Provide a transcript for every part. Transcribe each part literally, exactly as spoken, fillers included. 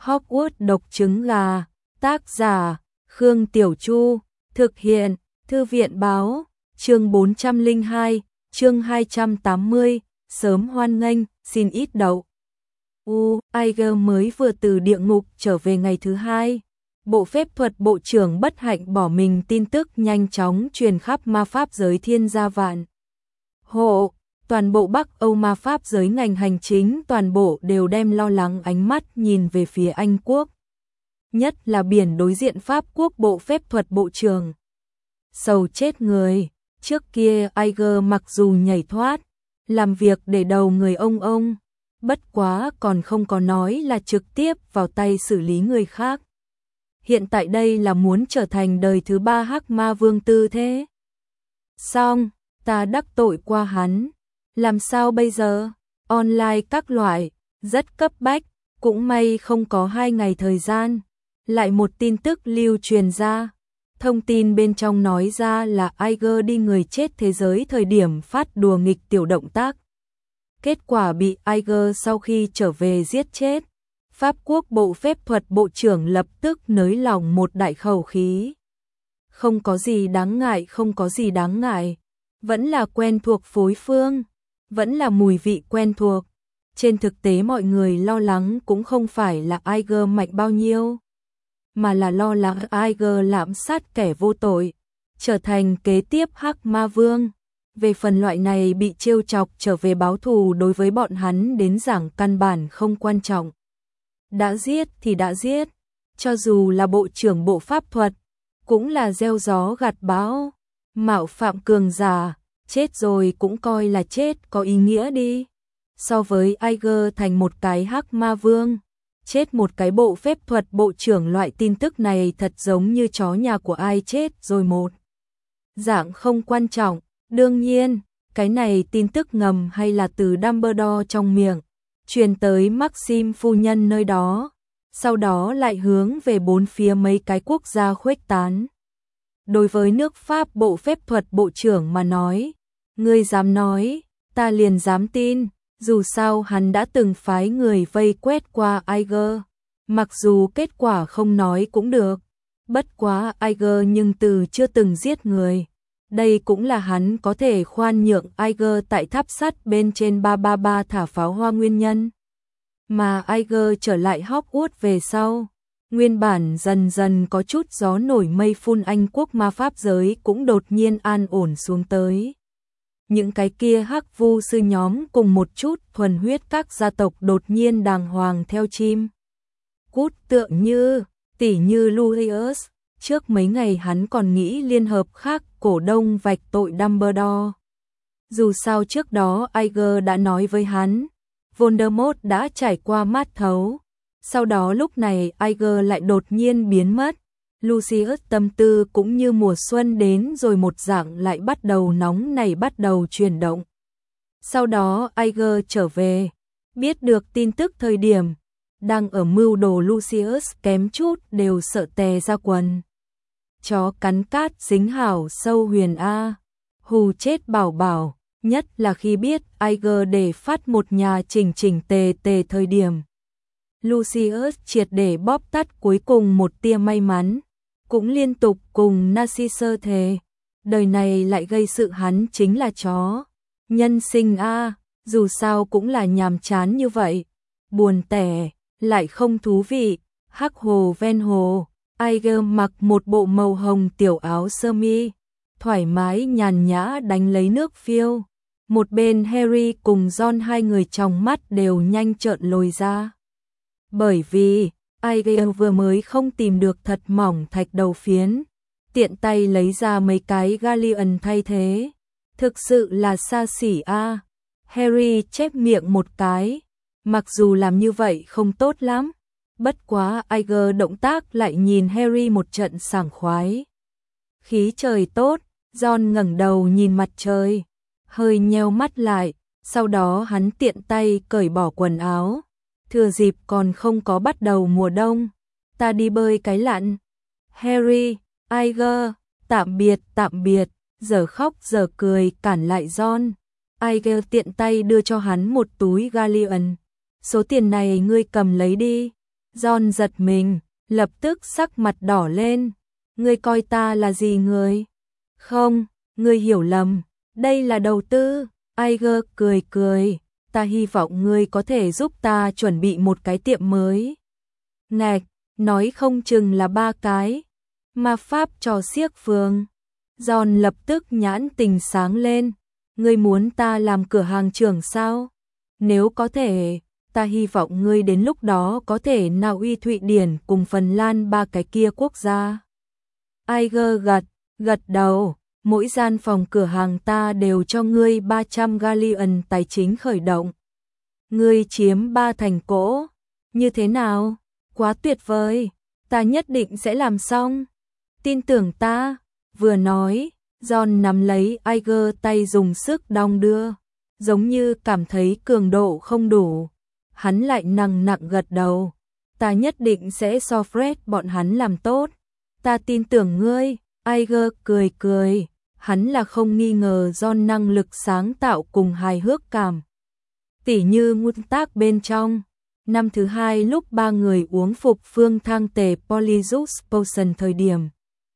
Hogwarts độc trứng gà, tác giả, Khương Tiểu Chu, thực hiện, Thư viện báo, chương bốn trăm lẻ hai, chương hai trăm tám mươi, sớm hoan nghênh, xin ít đậu. U, Iger mới vừa từ địa ngục trở về ngày thứ hai. Bộ phép thuật bộ trưởng bất hạnh bỏ mình tin tức nhanh chóng truyền khắp ma pháp giới thiên gia vạn hộ. Toàn bộ Bắc Âu ma pháp giới ngành hành chính toàn bộ đều đem lo lắng ánh mắt nhìn về phía Anh quốc. Nhất là biển đối diện Pháp quốc bộ phép thuật bộ trưởng. Sầu chết người, trước kia Iger mặc dù nhảy thoát, làm việc để đầu người ông ông, bất quá còn không có nói là trực tiếp vào tay xử lý người khác. Hiện tại đây là muốn trở thành đời thứ ba Hắc Ma Vương tư thế. Xong, ta đắc tội qua hắn. Làm sao bây giờ? Online các loại, rất cấp bách, cũng may không có hai ngày thời gian. Lại một tin tức lưu truyền ra. Thông tin bên trong nói ra là Iger đi người chết thế giới thời điểm phát đùa nghịch tiểu động tác. Kết quả bị Iger sau khi trở về giết chết. Pháp quốc bộ phép thuật bộ trưởng lập tức nới lỏng một đại khẩu khí. Không có gì đáng ngại, không có gì đáng ngại. Vẫn là quen thuộc phối phương. Vẫn là mùi vị quen thuộc. Trên thực tế mọi người lo lắng cũng không phải là Iger mạnh bao nhiêu, mà là lo lắng Iger lạm sát kẻ vô tội, trở thành kế tiếp Hắc Ma Vương. Về phần loại này bị trêu chọc trở về báo thù đối với bọn hắn đến giảng căn bản không quan trọng. Đã giết thì đã giết, cho dù là bộ trưởng bộ pháp thuật, cũng là gieo gió gặt bão, mạo phạm cường giả. Chết rồi cũng coi là chết, có ý nghĩa đi. So với Iger thành một cái Hắc Ma Vương, chết một cái bộ phép thuật bộ trưởng, loại tin tức này thật giống như chó nhà của ai chết rồi một dạng không quan trọng. Đương nhiên, cái này tin tức ngầm hay là từ Dumbledore trong miệng truyền tới Maxim phu nhân nơi đó, sau đó lại hướng về bốn phía mấy cái quốc gia khuếch tán. Đối với nước Pháp bộ phép thuật bộ trưởng mà nói, ngươi dám nói, ta liền dám tin, dù sao hắn đã từng phái người vây quét qua Iger, mặc dù kết quả không nói cũng được, bất quá Iger nhưng từ chưa từng giết người. Đây cũng là hắn có thể khoan nhượng Iger tại tháp sắt bên trên ba ba ba thả pháo hoa nguyên nhân. Mà Iger trở lại Hogwarts về sau, nguyên bản dần dần có chút gió nổi mây phun Anh quốc ma pháp giới cũng đột nhiên an ổn xuống tới. Những cái kia hắc vu sư nhóm cùng một chút thuần huyết các gia tộc đột nhiên đàng hoàng theo chim cút, tượng như tỷ như Lucius. Trước mấy ngày hắn còn nghĩ liên hợp khác cổ đông vạch tội Dumbledore. Dù sao trước đó Iger đã nói với hắn, Voldemort đã trải qua mát thấu. Sau đó lúc này Iger lại đột nhiên biến mất. Lucius tâm tư cũng như mùa xuân đến rồi một dạng lại bắt đầu nóng nảy, bắt đầu chuyển động. Sau đó Iger trở về, biết được tin tức thời điểm đang ở mưu đồ Lucius kém chút đều sợ tè ra quần. Chó cắn cát dính hảo sâu huyền A, hù chết bảo bảo, nhất là khi biết Iger để phát một nhà chỉnh chỉnh tề tề thời điểm. Lucius triệt để bóp tắt cuối cùng một tia may mắn, cũng liên tục cùng Narcissus thề, đời này lại gây sự hắn chính là chó. Nhân sinh A, dù sao cũng là nhàm chán như vậy, buồn tẻ, lại không thú vị. Hắc hồ ven hồ, Iger mặc một bộ màu hồng tiểu áo sơ mi, thoải mái nhàn nhã đánh lấy nước phiêu. Một bên Harry cùng Ron hai người trong mắt đều nhanh trợn lồi ra. Bởi vì Iger vừa mới không tìm được thật mỏng thạch đầu phiến, tiện tay lấy ra mấy cái galleon thay thế. Thực sự là xa xỉ a. Harry chép miệng một cái, mặc dù làm như vậy không tốt lắm, bất quá Iger động tác lại nhìn Harry một trận sảng khoái. Khí trời tốt, Ron ngẩng đầu nhìn mặt trời, hơi nheo mắt lại, sau đó hắn tiện tay cởi bỏ quần áo. Thừa dịp còn không có bắt đầu mùa đông, ta đi bơi cái lặn. Harry, Iger, tạm biệt, tạm biệt, giờ khóc giờ cười cản lại Ron. Iger tiện tay đưa cho hắn một túi galleon. Số tiền này ngươi cầm lấy đi. John giật mình, lập tức sắc mặt đỏ lên. Ngươi coi ta là gì người? Không, ngươi hiểu lầm, đây là đầu tư. Iger cười cười, ta hy vọng ngươi có thể giúp ta chuẩn bị một cái tiệm mới. Ngạch, nói không chừng là ba cái. Ma pháp cho xiếc phường. John lập tức nhãn tình sáng lên. Ngươi muốn ta làm cửa hàng trưởng sao? Nếu có thể, ta hy vọng ngươi đến lúc đó có thể Na Uy, Thụy Điển cùng Phần Lan ba cái kia quốc gia. Iger gật, gật đầu, mỗi gian phòng cửa hàng ta đều cho ngươi ba trăm galleon tài chính khởi động. Ngươi chiếm ba thành cổ, như thế nào? Quá tuyệt vời, ta nhất định sẽ làm xong. Tin tưởng ta, vừa nói, John nắm lấy Iger tay dùng sức đong đưa, giống như cảm thấy cường độ không đủ. Hắn lại nặng nặng gật đầu, ta nhất định sẽ so Fred bọn hắn làm tốt. Ta tin tưởng ngươi. Iger cười cười, hắn là không nghi ngờ John năng lực sáng tạo cùng hài hước cảm. Tỉ như nguyên tác bên trong. Năm thứ hai lúc ba người uống phục phương thang tề Polyjuice Potion thời điểm,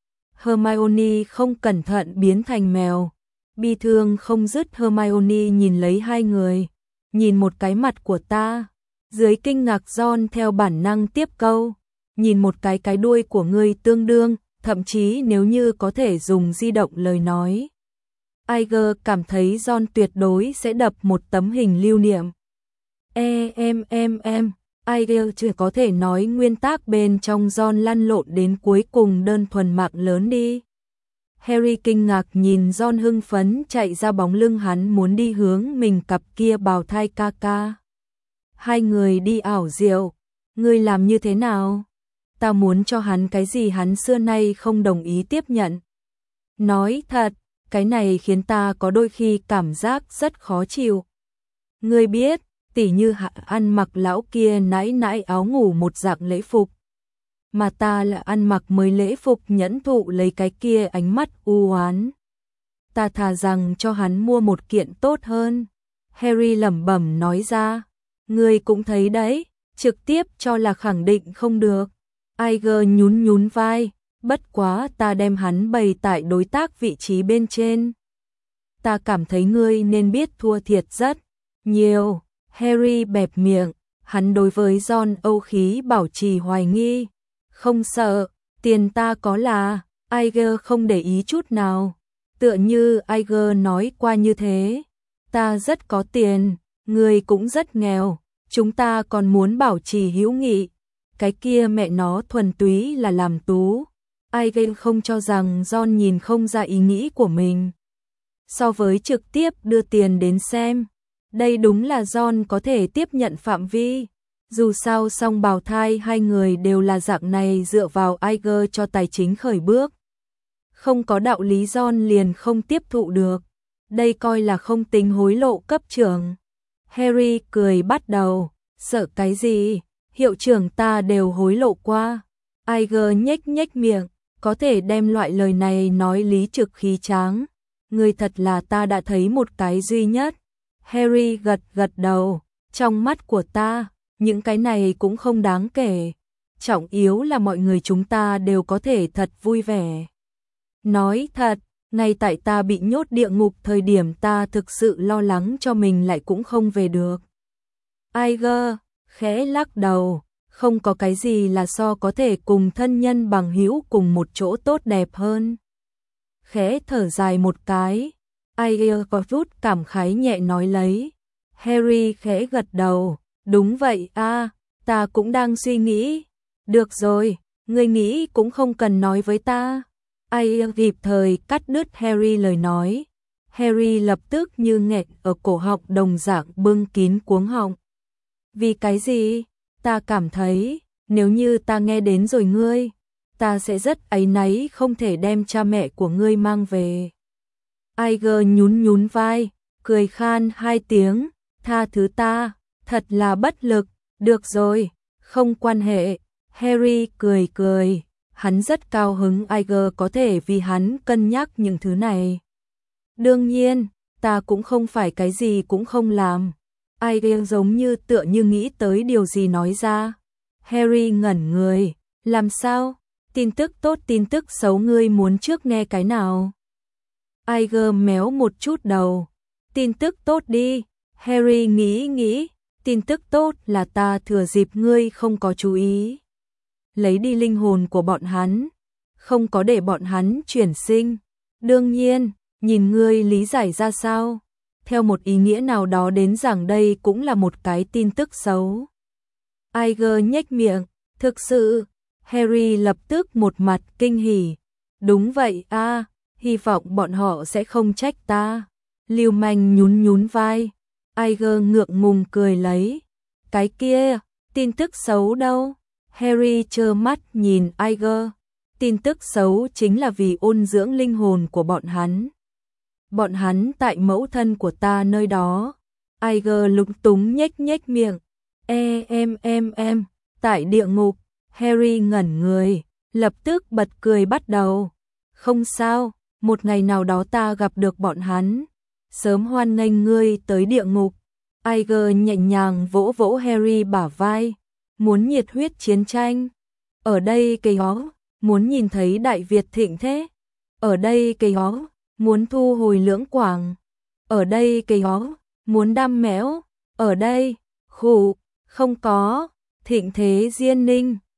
Hermione không cẩn thận biến thành mèo. Bi thương không dứt Hermione nhìn lấy hai người, nhìn một cái mặt của ta. Dưới kinh ngạc John theo bản năng tiếp câu, nhìn một cái cái đuôi của ngươi tương đương, thậm chí nếu như có thể dùng di động lời nói. Iger cảm thấy John tuyệt đối sẽ đập một tấm hình lưu niệm. E em em em, Iger chưa có thể nói nguyên tác bên trong John lăn lộn đến cuối cùng đơn thuần mạng lớn đi. Harry kinh ngạc nhìn John hưng phấn chạy ra bóng lưng hắn muốn đi hướng mình cặp kia bào thai ca ca. Hai người đi ảo diệu, ngươi làm như thế nào? Ta muốn cho hắn cái gì hắn xưa nay không đồng ý tiếp nhận. Nói thật, cái này khiến ta có đôi khi cảm giác rất khó chịu. Ngươi biết, tỉ như hạ ăn mặc lão kia nãi nãi áo ngủ một dạng lễ phục. Mà ta là ăn mặc mới lễ phục nhẫn thụ lấy cái kia ánh mắt u oán. Ta thà rằng cho hắn mua một kiện tốt hơn. Harry lẩm bẩm nói ra. Ngươi cũng thấy đấy, trực tiếp cho là khẳng định không được. Iger nhún nhún vai, bất quá ta đem hắn bày tại đối tác vị trí bên trên. Ta cảm thấy ngươi nên biết thua thiệt rất nhiều. Harry bẹp miệng, hắn đối với John âu khí bảo trì hoài nghi. Không sợ, tiền ta có là, Iger không để ý chút nào. Tựa như Iger nói qua như thế, ta rất có tiền, ngươi cũng rất nghèo, chúng ta còn muốn bảo trì hữu nghị. Cái kia mẹ nó thuần túy là làm tú. Iger không cho rằng John nhìn không ra ý nghĩ của mình. So với trực tiếp đưa tiền đến xem, đây đúng là John có thể tiếp nhận phạm vi. Dù sao song bào thai hai người đều là dạng này dựa vào Iger cho tài chính khởi bước. Không có đạo lý John liền không tiếp thụ được. Đây coi là không tính hối lộ cấp trưởng. Harry cười bắt đầu, sợ cái gì? Hiệu trưởng ta đều hối lộ qua. Iger nhếch nhếch miệng, có thể đem loại lời này nói lý trực khí tráng. Người thật là ta đã thấy một cái duy nhất. Harry gật gật đầu, trong mắt của ta, những cái này cũng không đáng kể. Trọng yếu là mọi người chúng ta đều có thể thật vui vẻ. Nói thật, ngay tại ta bị nhốt địa ngục thời điểm ta thực sự lo lắng cho mình lại cũng không về được. Iger khẽ lắc đầu, không có cái gì là so có thể cùng thân nhân bằng hữu cùng một chỗ tốt đẹp hơn. Khẽ thở dài một cái, Iger có chút cảm khái nhẹ nói lấy. Harry khẽ gật đầu, đúng vậy a, ta cũng đang suy nghĩ. Được rồi, ngươi nghĩ cũng không cần nói với ta. Iger kịp thời cắt đứt Harry lời nói. Harry lập tức như nghẹt ở cổ họng đồng dạng bưng kín cuống họng. Vì cái gì? Ta cảm thấy, nếu như ta nghe đến rồi ngươi, ta sẽ rất áy náy không thể đem cha mẹ của ngươi mang về. Iger nhún nhún vai, cười khan hai tiếng, tha thứ ta, thật là bất lực, được rồi, không quan hệ. Harry cười cười, hắn rất cao hứng Iger có thể vì hắn cân nhắc những thứ này. Đương nhiên, ta cũng không phải cái gì cũng không làm. Iger giống như tựa như nghĩ tới điều gì nói ra. Harry ngẩn người, làm sao? Tin tức tốt tin tức xấu ngươi muốn trước nghe cái nào? Iger méo một chút đầu. Tin tức tốt đi. Harry nghĩ nghĩ, tin tức tốt là ta thừa dịp ngươi không có chú ý, lấy đi linh hồn của bọn hắn, không có để bọn hắn chuyển sinh. Đương nhiên, nhìn ngươi lý giải ra sao, theo một ý nghĩa nào đó đến rằng đây cũng là một cái tin tức xấu. Iger nhếch miệng, thực sự, Harry lập tức một mặt kinh hỉ. Đúng vậy a, à, hy vọng bọn họ sẽ không trách ta. Lưu manh nhún nhún vai. Iger ngượng ngùng cười lấy. Cái kia, tin tức xấu đâu? Harry trơ mắt nhìn Iger. Tin tức xấu chính là vì ôn dưỡng linh hồn của bọn hắn. Bọn hắn tại mẫu thân của ta nơi đó. Iger lúng túng nhếch nhếch miệng. E em em em, tại địa ngục. Harry ngẩn người, lập tức bật cười bắt đầu. Không sao, một ngày nào đó ta gặp được bọn hắn. Sớm hoan nghênh ngươi tới địa ngục. Iger nhẹ nhàng vỗ vỗ Harry bả vai. Muốn nhiệt huyết chiến tranh. Ở đây cây ó, muốn nhìn thấy Đại Việt thịnh thế. Ở đây cây ó, muốn thu hồi Lưỡng Quảng. Ở đây cây ó, muốn đam mẽo. Ở đây, khủ, không có, thịnh thế Diên Ninh.